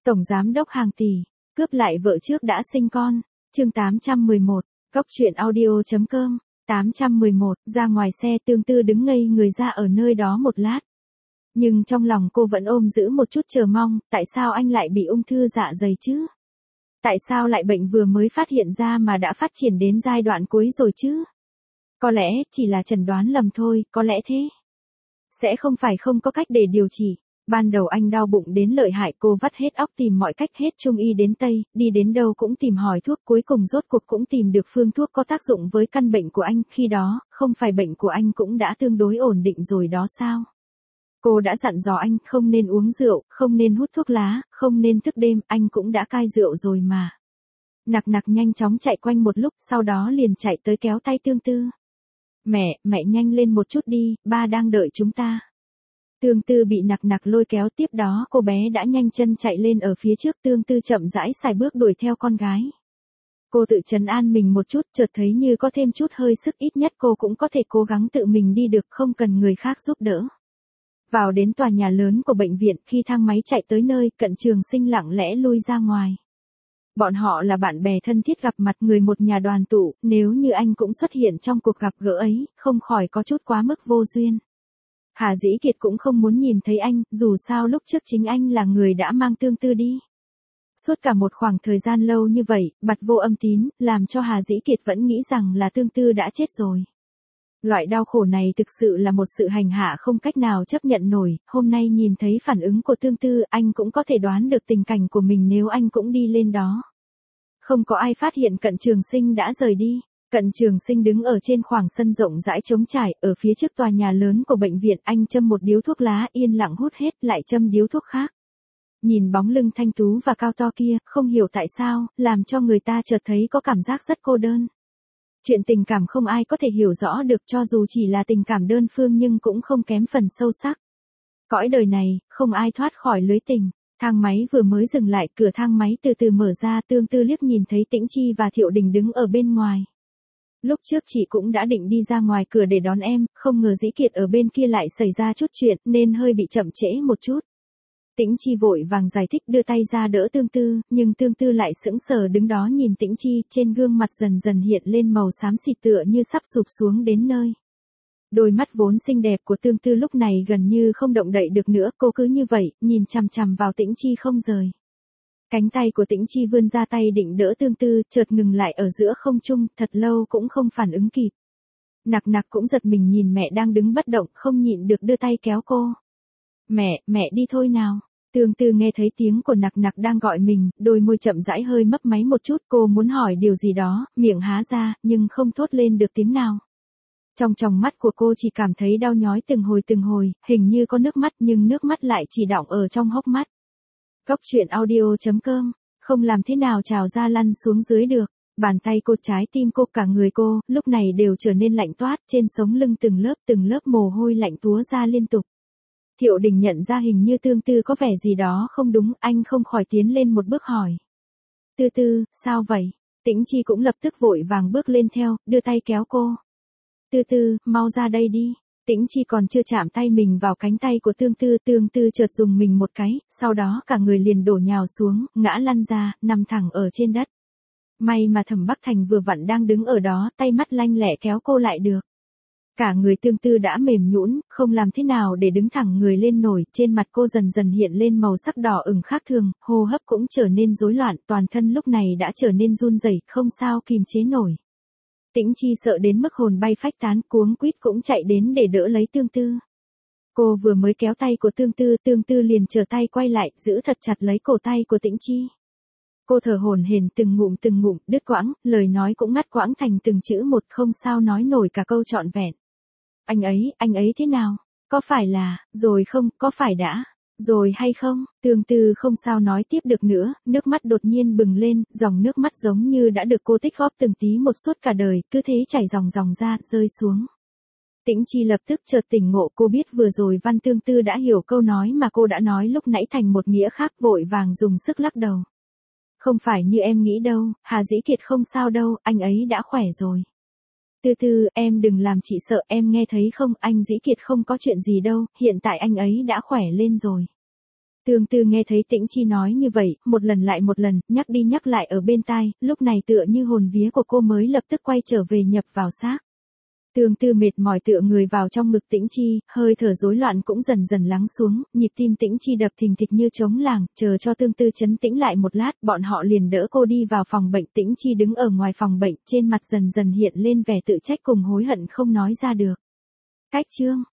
Tổng giám đốc hàng tỷ, cướp lại vợ trước đã sinh con. Chương 811, Cóc truyện audio.com. 811, ra ngoài xe Tương Tư đứng ngây người ra ở nơi đó một lát. Nhưng trong lòng cô vẫn ôm giữ một chút chờ mong, tại sao anh lại bị ung thư dạ dày chứ? Tại sao lại bệnh vừa mới phát hiện ra mà đã phát triển đến giai đoạn cuối rồi chứ? Có lẽ chỉ là chẩn đoán lầm thôi, có lẽ thế. Sẽ không phải không có cách để điều trị. Ban đầu anh đau bụng đến lợi hại, cô vắt hết óc tìm mọi cách hết trung y đến tây, đi đến đâu cũng tìm hỏi thuốc, cuối cùng rốt cuộc cũng tìm được phương thuốc có tác dụng với căn bệnh của anh. Khi đó, không phải bệnh của anh cũng đã tương đối ổn định rồi đó sao? Cô đã dặn dò anh không nên uống rượu, không nên hút thuốc lá, không nên thức đêm, anh cũng đã cai rượu rồi mà. Nặc nặc nhanh chóng chạy quanh một lúc, sau đó liền chạy tới kéo tay Tương Tư. Mẹ nhanh lên một chút đi, ba đang đợi chúng ta. Tương Tư bị nặc nặc lôi kéo, tiếp đó cô bé đã nhanh chân chạy lên ở phía trước. Tương Tư chậm rãi xài bước đuổi theo con gái. Cô tự trấn an mình một chút, chợt thấy như có thêm chút hơi sức, ít nhất cô cũng có thể cố gắng tự mình đi được, không cần người khác giúp đỡ. Vào đến tòa nhà lớn của bệnh viện, khi thang máy chạy tới nơi, Cận Trường Sinh lặng lẽ lui ra ngoài. Bọn họ là bạn bè thân thiết gặp mặt người một nhà đoàn tụ, nếu như anh cũng xuất hiện trong cuộc gặp gỡ ấy, không khỏi có chút quá mức vô duyên. Hà Dĩ Kiệt cũng không muốn nhìn thấy anh, dù sao lúc trước chính anh là người đã mang Tương Tư đi. Suốt cả một khoảng thời gian lâu như vậy, bặt vô âm tín, làm cho Hà Dĩ Kiệt vẫn nghĩ rằng là Tương Tư đã chết rồi. Loại đau khổ này thực sự là một sự hành hạ không cách nào chấp nhận nổi. Hôm nay nhìn thấy phản ứng của Tương Tư, anh cũng có thể đoán được tình cảnh của mình nếu anh cũng đi lên đó. Không có ai phát hiện Cận Trường Sinh đã rời đi. Cận Trường Sinh đứng ở trên khoảng sân rộng rãi trống trải, ở phía trước tòa nhà lớn của bệnh viện. Anh châm một điếu thuốc lá, yên lặng hút hết, lại châm điếu thuốc khác. Nhìn bóng lưng thanh tú và cao to kia, không hiểu tại sao, làm cho người ta chợt thấy có cảm giác rất cô đơn. Chuyện tình cảm không ai có thể hiểu rõ được, cho dù chỉ là tình cảm đơn phương nhưng cũng không kém phần sâu sắc. Cõi đời này, không ai thoát khỏi lưới tình. Thang máy vừa mới dừng lại, cửa thang máy từ từ mở ra. Tương Tư liếc nhìn thấy Tĩnh Chi và Thiệu Đình đứng ở bên ngoài. Lúc trước chị cũng đã định đi ra ngoài cửa để đón em, không ngờ Dĩ Kiệt ở bên kia lại xảy ra chút chuyện nên hơi bị chậm trễ một chút. Tĩnh Chi vội vàng giải thích, đưa tay ra đỡ Tương Tư, nhưng Tương Tư lại sững sờ đứng đó nhìn Tĩnh Chi, trên gương mặt dần dần hiện lên màu xám xịt tựa như sắp sụp xuống đến nơi. Đôi mắt vốn xinh đẹp của Tương Tư lúc này gần như không động đậy được nữa, cô cứ như vậy, nhìn chằm chằm vào Tĩnh Chi không rời. Cánh tay của Tĩnh Chi vươn ra tay định đỡ Tương Tư, chợt ngừng lại ở giữa không trung, thật lâu cũng không phản ứng kịp. Nặc nặc cũng giật mình nhìn mẹ đang đứng bất động, không nhịn được đưa tay kéo cô. Mẹ đi thôi nào. Tương Tư nghe thấy tiếng của nặc nặc đang gọi mình, đôi môi chậm rãi hơi mấp máy một chút, cô muốn hỏi điều gì đó, miệng há ra, nhưng không thốt lên được tiếng nào. Trong tròng mắt của cô chỉ cảm thấy đau nhói từng hồi, hình như có nước mắt nhưng nước mắt lại chỉ đọng ở trong hốc mắt. Cóc truyện audio.com, không làm thế nào trào ra lăn xuống dưới được. Bàn tay cô, trái tim cô, cả người cô, lúc này đều trở nên lạnh toát, trên sống lưng từng lớp mồ hôi lạnh túa ra liên tục. Thiệu Đình nhận ra hình như Tương Tư có vẻ gì đó không đúng, anh không khỏi tiến lên một bước hỏi. Tư, sao vậy? Tĩnh Chi cũng lập tức vội vàng bước lên theo, đưa tay kéo cô. Tư, mau ra đây đi. Tĩnh Chi còn chưa chạm tay mình vào cánh tay của Tương Tư chợt dùng mình một cái, sau đó cả người liền đổ nhào xuống, ngã lăn ra, nằm thẳng ở trên đất. May mà Thẩm Bắc Thành vừa vặn đang đứng ở đó, tay mắt lanh lẹ kéo cô lại được. Cả người Tương Tư đã mềm nhũn, không làm thế nào để đứng thẳng người lên nổi, trên mặt cô dần dần hiện lên màu sắc đỏ ửng khác thường, hô hấp cũng trở nên rối loạn, toàn thân lúc này đã trở nên run rẩy, không sao kìm chế nổi. Tĩnh Chi sợ đến mức hồn bay phách tán, cuống quýt cũng chạy đến để đỡ lấy Tương Tư. Cô vừa mới kéo tay của Tương Tư liền trở tay quay lại, giữ thật chặt lấy cổ tay của Tĩnh Chi. Cô thở hổn hển từng ngụm, đứt quãng, lời nói cũng ngắt quãng thành từng chữ một, không sao nói nổi cả câu trọn vẹn. Anh ấy thế nào? Có phải là, rồi không, có phải đã, rồi hay không? Tương Tư không sao nói tiếp được nữa, nước mắt đột nhiên bừng lên, dòng nước mắt giống như đã được cô tích góp từng tí một suốt cả đời, cứ thế chảy ròng ra, rơi xuống. Tĩnh Chi lập tức chợt tỉnh ngộ, cô biết vừa rồi Văn Tương Tư đã hiểu câu nói mà cô đã nói lúc nãy thành một nghĩa khác, vội vàng dùng sức lắc đầu. Không phải như em nghĩ đâu, Hà Dĩ Kiệt không sao đâu, anh ấy đã khỏe rồi. Tư, em đừng làm chị sợ, em nghe thấy không, anh Dĩ Kiệt không có chuyện gì đâu, hiện tại anh ấy đã khỏe lên rồi. Tương Tư nghe thấy Tĩnh Chi nói như vậy, một lần lại một lần, nhắc đi nhắc lại ở bên tai, lúc này tựa như hồn vía của cô mới lập tức quay trở về nhập vào xác. Tương Tư mệt mỏi tựa người vào trong ngực Tĩnh Chi, hơi thở rối loạn cũng dần dần lắng xuống, nhịp tim Tĩnh Chi đập thình thịch như trống làng, chờ cho Tương Tư trấn tĩnh lại một lát, bọn họ liền đỡ cô đi vào phòng bệnh. Tĩnh Chi đứng ở ngoài phòng bệnh, trên mặt dần dần hiện lên vẻ tự trách cùng hối hận không nói ra được. Cách chương